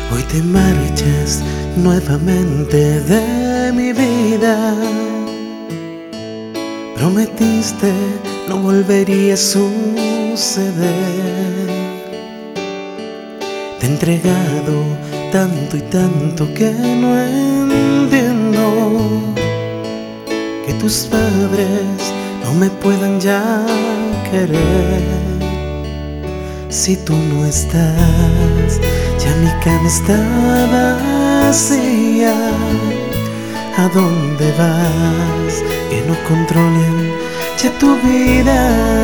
Hoy te marchas nuevamente de mi vida. Prometiste no volvería a suceder. Te he entregado tanto y tanto que no entiendo que tus padres no me puedan ya querer. Si tú no estás, ya mi cama está vacía. ¿A dónde vas? Que no controlen ya tu vida.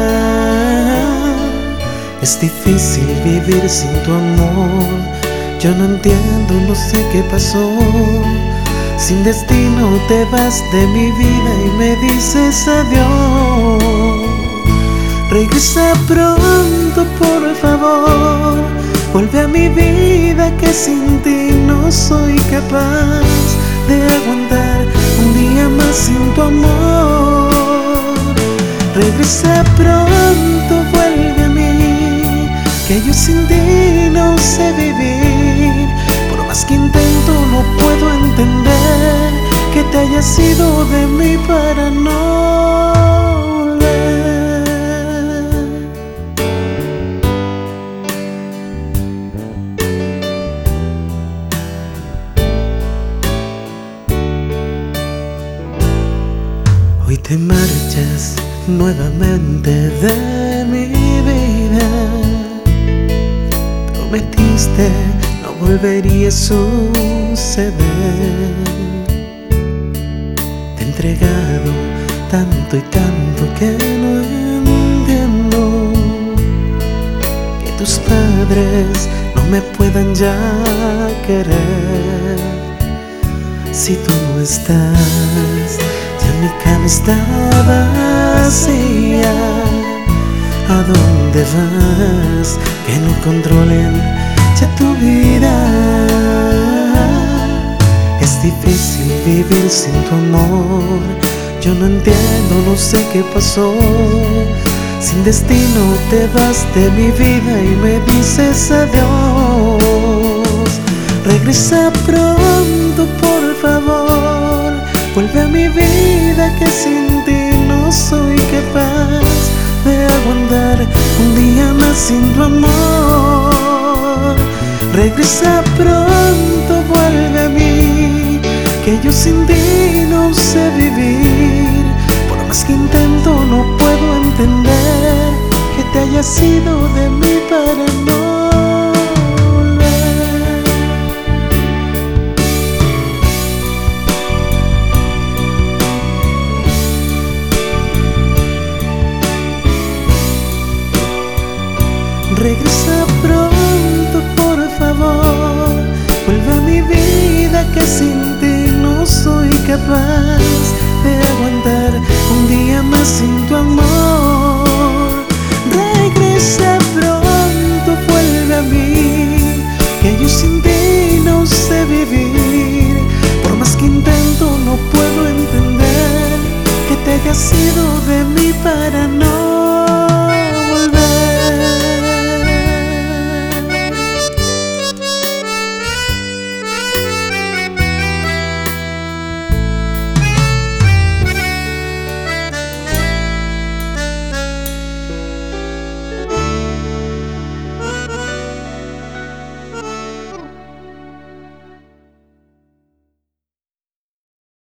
Es difícil vivir sin tu amor. Yo no entiendo, no sé qué pasó. Sin destino te vas de mi vida y me dices adiós. Regresa pronto, por favor. Vuelve a mi vida, que sin ti no soy capaz de aguantar un día más sin tu amor. Regresa pronto, vuelve a mí, que yo sin ti no sé vivir. Por más que intento no puedo entender que te hayas ido de mí para no volver. Hoy te marchas nuevamente de mi vida. Prometiste no volvería a suceder. Te he entregado tanto y tanto que no entiendo que tus padres no me puedan ya querer. Si tú no estás, ya mi cama está vacía. ¿A dónde vas? Que no controlen ya tu vida. Es difícil vivir sin tu amor. Yo no entiendo, no sé qué pasó. Sin destino te vas de mi vida y me dices adiós. Regresa pronto, por favor. Vuelve a mi vida, que sin ti no soy capaz de aguantar un día más sin tu amor. Regresa pronto, vuelve a mí, que yo sin ti no sé vivir. Por más que intento no puedo entender que te hayas ido de mí para no. Regresa pronto, por favor. Vuelve a mi vida, que sin ti no soy capaz de aguantar un día más sin tu amor. Regresa pronto, vuelve a mí, que yo sin ti no sé vivir. Por más que intento no puedo entender que te hayas ido de mí para no